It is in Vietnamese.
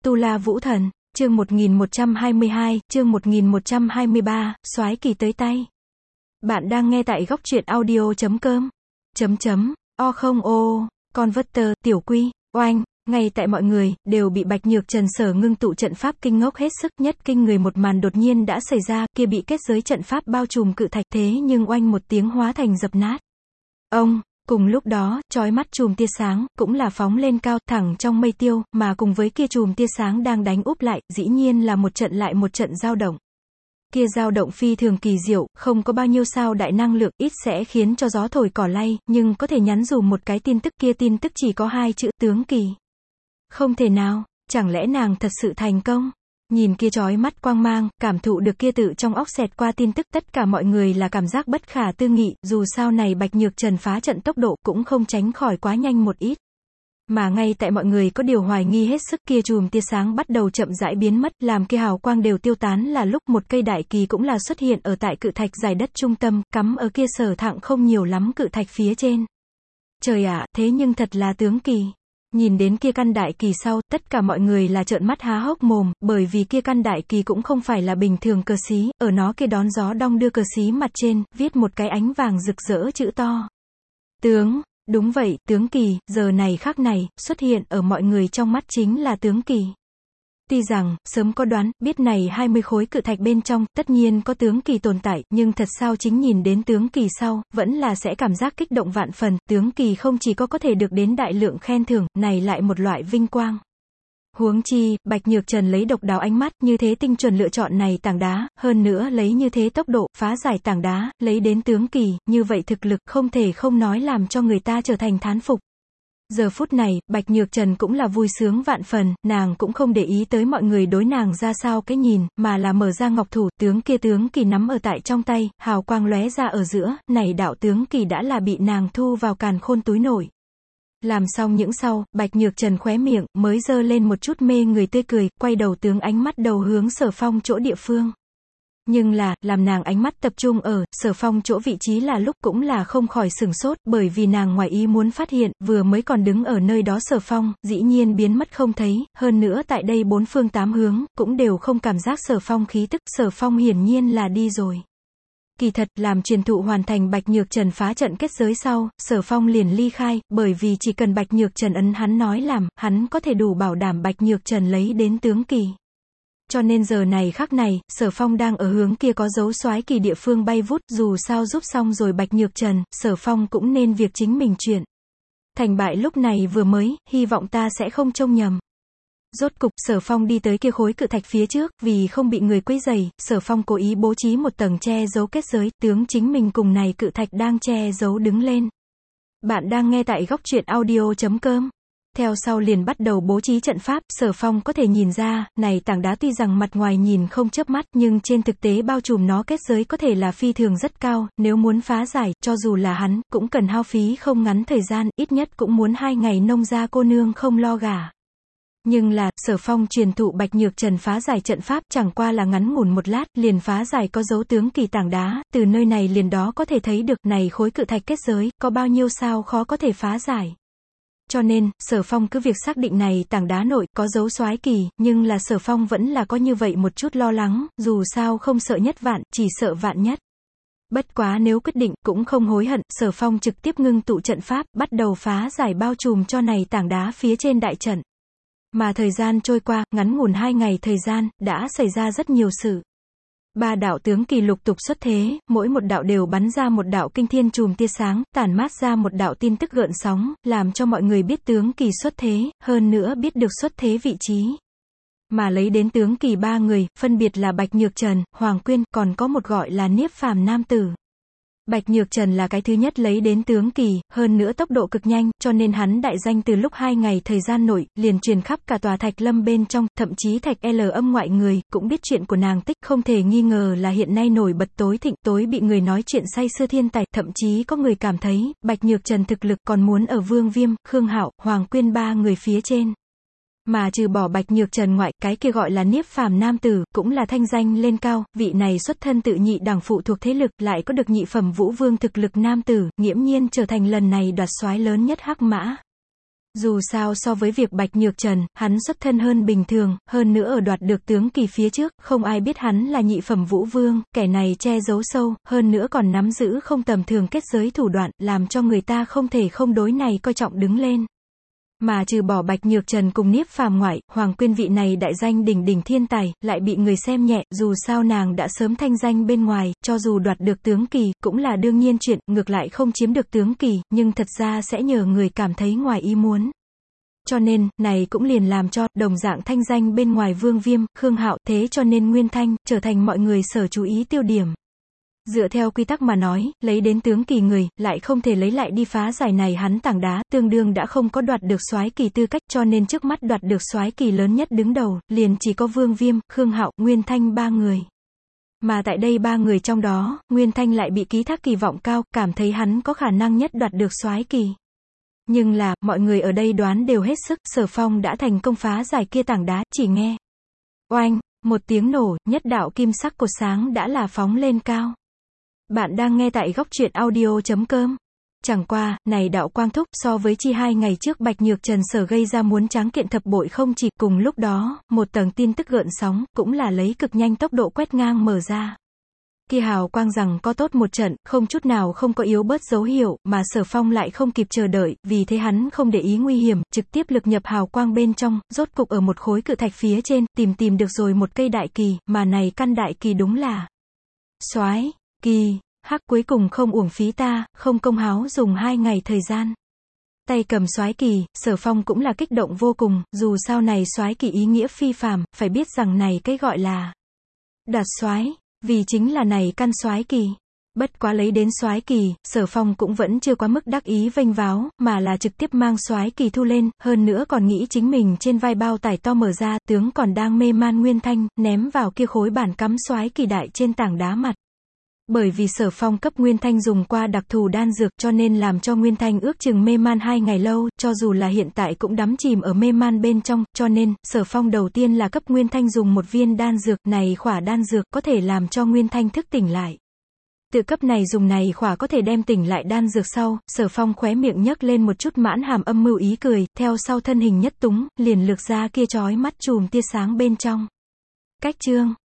Tu La Vũ Thần, chương 1122, chương 1123, soái kỳ tới tay. Bạn đang nghe tại góc truyện audio.com. O không ô, Converter, tiểu quy, oanh, ngay tại mọi người đều bị Bạch Nhược Trần sở ngưng tụ trận pháp kinh ngốc hết sức, nhất kinh người một màn đột nhiên đã xảy ra, kia bị kết giới trận pháp bao trùm cự thạch thế nhưng oanh một tiếng hóa thành dập nát. Ông, cùng lúc đó, chói mắt chùm tia sáng, cũng là phóng lên cao, thẳng trong mây tiêu, mà cùng với kia chùm tia sáng đang đánh úp lại, dĩ nhiên là một trận lại một trận dao động. Kia dao động phi thường kỳ diệu, không có bao nhiêu sao đại năng lượng, ít sẽ khiến cho gió thổi cỏ lay, nhưng có thể nhắn dùm một cái tin tức, kia tin tức chỉ có 2 chữ, tướng kỳ. Không thể nào, chẳng lẽ nàng thật sự thành công? Nhìn kia chói mắt quang mang, cảm thụ được kia tự trong óc xẹt qua tin tức, tất cả mọi người là cảm giác bất khả tư nghị, dù sao này Bạch Nhược Trần phá trận tốc độ cũng không tránh khỏi quá nhanh một ít. Mà ngay tại mọi người có điều hoài nghi hết sức, kia chùm tia sáng bắt đầu chậm rãi biến mất, làm kia hào quang đều tiêu tán là lúc một cây đại kỳ cũng là xuất hiện ở tại cự thạch dài đất trung tâm, cắm ở kia sở thạng không nhiều lắm cự thạch phía trên. Trời ạ, thế nhưng thật là tướng kỳ. Nhìn đến kia căn đại kỳ sau, tất cả mọi người là trợn mắt há hốc mồm, bởi vì kia căn đại kỳ cũng không phải là bình thường cờ xí, ở nó kia đón gió đong đưa cờ xí mặt trên, viết một cái ánh vàng rực rỡ chữ to. Tướng, đúng vậy, tướng kỳ, giờ này khắc này, xuất hiện ở mọi người trong mắt chính là tướng kỳ. Tuy rằng, sớm có đoán, biết này 20 khối cự thạch bên trong, tất nhiên có tướng kỳ tồn tại, nhưng thật sao chính nhìn đến tướng kỳ sau, vẫn là sẽ cảm giác kích động vạn phần, tướng kỳ không chỉ có thể được đến đại lượng khen thưởng, này lại một loại vinh quang. Huống chi, Bạch Nhược Trần lấy độc đáo ánh mắt, như thế tinh chuẩn lựa chọn này tảng đá, hơn nữa lấy như thế tốc độ, phá giải tảng đá, lấy đến tướng kỳ, như vậy thực lực không thể không nói làm cho người ta trở thành thán phục. Giờ phút này, Bạch Nhược Trần cũng là vui sướng vạn phần, nàng cũng không để ý tới mọi người đối nàng ra sao cái nhìn, mà là mở ra ngọc thủ, tướng kỳ nắm ở tại trong tay, hào quang lóe ra ở giữa, này đạo tướng kỳ đã là bị nàng thu vào càn khôn túi nổi. Làm xong những sau, Bạch Nhược Trần khóe miệng, mới giơ lên một chút mê người tươi cười, quay đầu tướng ánh mắt đầu hướng Sở Phong chỗ địa phương. Nhưng là, làm nàng ánh mắt tập trung ở Sở Phong chỗ vị trí là lúc cũng là không khỏi sửng sốt, bởi vì nàng ngoài ý muốn phát hiện, vừa mới còn đứng ở nơi đó Sở Phong, dĩ nhiên biến mất không thấy, hơn nữa tại đây 4 phương 8 hướng, cũng đều không cảm giác Sở Phong khí tức, Sở Phong hiển nhiên là đi rồi. Kỳ thật, làm truyền thụ hoàn thành Bạch Nhược Trần phá trận kết giới sau, Sở Phong liền ly khai, bởi vì chỉ cần Bạch Nhược Trần ấn hắn nói làm, hắn có thể đủ bảo đảm Bạch Nhược Trần lấy đến tướng kỳ. Cho nên giờ này khắc này, Sở Phong đang ở hướng kia có dấu soái kỳ địa phương bay vút, dù sao giúp xong rồi Bạch Nhược Trần, Sở Phong cũng nên việc chính mình chuyện. Thành bại lúc này vừa mới, hy vọng ta sẽ không trông nhầm. Rốt cục, Sở Phong đi tới kia khối cự thạch phía trước, vì không bị người quấy rầy, Sở Phong cố ý bố trí một tầng che giấu kết giới, tướng chính mình cùng này cự thạch đang che giấu đứng lên. Bạn đang nghe tại góc truyện audio.com. Theo sau liền bắt đầu bố trí trận pháp, Sở Phong có thể nhìn ra, này tảng đá tuy rằng mặt ngoài nhìn không chớp mắt, nhưng trên thực tế bao trùm nó kết giới có thể là phi thường rất cao, nếu muốn phá giải, cho dù là hắn, cũng cần hao phí không ngắn thời gian, ít nhất cũng muốn 2 ngày nông gia cô nương không lo gả. Nhưng là, Sở Phong truyền thụ Bạch Nhược Trần phá giải trận pháp, chẳng qua là ngắn ngủn một lát, liền phá giải có dấu tướng kỳ tảng đá, từ nơi này liền đó có thể thấy được, này khối cự thạch kết giới, có bao nhiêu sao khó có thể phá giải. Cho nên, Sở Phong cứ việc xác định này tảng đá nội có dấu soái kỳ, nhưng là Sở Phong vẫn là có như vậy một chút lo lắng, dù sao không sợ nhất vạn, chỉ sợ vạn nhất. Bất quá nếu quyết định, cũng không hối hận, Sở Phong trực tiếp ngưng tụ trận pháp, bắt đầu phá giải bao trùm cho này tảng đá phía trên đại trận. Mà thời gian trôi qua, ngắn ngủn 2 ngày thời gian, đã xảy ra rất nhiều sự. 3 đạo tướng kỳ lục tục xuất thế, mỗi một đạo đều bắn ra một đạo kinh thiên chùm tia sáng, tản mát ra một đạo tin tức gợn sóng, làm cho mọi người biết tướng kỳ xuất thế, hơn nữa biết được xuất thế vị trí. Mà lấy đến tướng kỳ 3 người, phân biệt là Bạch Nhược Trần, Hoàng Quyên, còn có một gọi là Niếp Phàm nam tử. Bạch Nhược Trần là cái thứ nhất lấy đến tướng kỳ, hơn nữa tốc độ cực nhanh, cho nên hắn đại danh từ lúc 2 ngày thời gian nội, liền truyền khắp cả tòa Thạch Lâm bên trong, thậm chí Thạch L âm ngoại người, cũng biết chuyện của nàng tích, không thể nghi ngờ là hiện nay nổi bật tối thịnh, tối bị người nói chuyện say sưa thiên tài, thậm chí có người cảm thấy, Bạch Nhược Trần thực lực còn muốn ở Vương Viêm, Khương Hạo, Hoàng Quyên 3 người phía trên. Mà trừ bỏ Bạch Nhược Trần ngoại, cái kia gọi là Niếp Phàm nam tử, cũng là thanh danh lên cao, vị này xuất thân tự nhị đẳng phụ thuộc thế lực, lại có được nhị phẩm vũ vương thực lực nam tử, nghiễm nhiên trở thành lần này đoạt soái lớn nhất Hắc Mã. Dù sao so với việc Bạch Nhược Trần, hắn xuất thân hơn bình thường, hơn nữa ở đoạt được tướng kỳ phía trước, không ai biết hắn là nhị phẩm vũ vương, kẻ này che giấu sâu, hơn nữa còn nắm giữ không tầm thường kết giới thủ đoạn, làm cho người ta không thể không đối này coi trọng đứng lên. Mà trừ bỏ Bạch Nhược Trần cùng Niếp Phàm ngoại, Hoàng Quyên vị này đại danh đỉnh đỉnh thiên tài, lại bị người xem nhẹ, dù sao nàng đã sớm thanh danh bên ngoài, cho dù đoạt được tướng kỳ, cũng là đương nhiên chuyện, ngược lại không chiếm được tướng kỳ, nhưng thật ra sẽ nhờ người cảm thấy ngoài ý muốn. Cho nên, này cũng liền làm cho, đồng dạng thanh danh bên ngoài Vương Viêm, Khương Hạo, thế cho nên Nguyên Thanh, trở thành mọi người sở chú ý tiêu điểm. Dựa theo quy tắc mà nói, lấy đến tướng kỳ người, lại không thể lấy lại đi phá giải này hắn tảng đá, tương đương đã không có đoạt được soái kỳ tư cách, cho nên trước mắt đoạt được soái kỳ lớn nhất đứng đầu, liền chỉ có Vương Viêm, Khương Hạo, Nguyên Thanh ba người. Mà tại đây ba người trong đó, Nguyên Thanh lại bị ký thác kỳ vọng cao, cảm thấy hắn có khả năng nhất đoạt được soái kỳ. Nhưng là, mọi người ở đây đoán đều hết sức, Sở Phong đã thành công phá giải kia tảng đá, chỉ nghe. Oanh, một tiếng nổ, nhất đạo kim sắc cột sáng đã là phóng lên cao. Bạn đang nghe tại góc truyện audio.com. Chẳng qua, này đạo quang thúc so với chi 2 ngày trước Bạch Nhược Trần sở gây ra muốn tráng kiện thập bội không chỉ, cùng lúc đó, một tầng tin tức gợn sóng, cũng là lấy cực nhanh tốc độ quét ngang mở ra. Kia hào quang rằng có tốt một trận, không chút nào không có yếu bớt dấu hiệu, mà Sở Phong lại không kịp chờ đợi, vì thế hắn không để ý nguy hiểm, trực tiếp lực nhập hào quang bên trong, rốt cục ở một khối cự thạch phía trên, tìm được rồi một cây đại kỳ, mà này căn đại kỳ đúng là soái kỳ. Hắc cuối cùng không uổng phí ta, không công háo dùng 2 ngày thời gian. Tay cầm soái kỳ, Sở Phong cũng là kích động vô cùng, dù sao này soái kỳ ý nghĩa phi phàm, phải biết rằng này cái gọi là đoạt soái, vì chính là này căn soái kỳ. Bất quá lấy đến soái kỳ, Sở Phong cũng vẫn chưa quá mức đắc ý vênh váo, mà là trực tiếp mang soái kỳ thu lên, hơn nữa còn nghĩ chính mình trên vai bao tải to mở ra, tướng còn đang mê man Nguyên Thanh, ném vào kia khối bản cắm soái kỳ đại trên tảng đá mặt. Bởi vì Sở Phong cấp Nguyên Thanh dùng qua đặc thù đan dược cho nên làm cho Nguyên Thanh ước chừng mê man 2 ngày lâu, cho dù là hiện tại cũng đắm chìm ở mê man bên trong, cho nên, Sở Phong đầu tiên là cấp Nguyên Thanh dùng một viên đan dược, này khỏa đan dược có thể làm cho Nguyên Thanh thức tỉnh lại. Tự cấp này dùng này khỏa có thể đem tỉnh lại đan dược sau, Sở Phong khóe miệng nhấc lên một chút mãn hàm âm mưu ý cười, theo sau thân hình nhất túng, liền lược ra kia chói mắt chùm tia sáng bên trong. Cách chương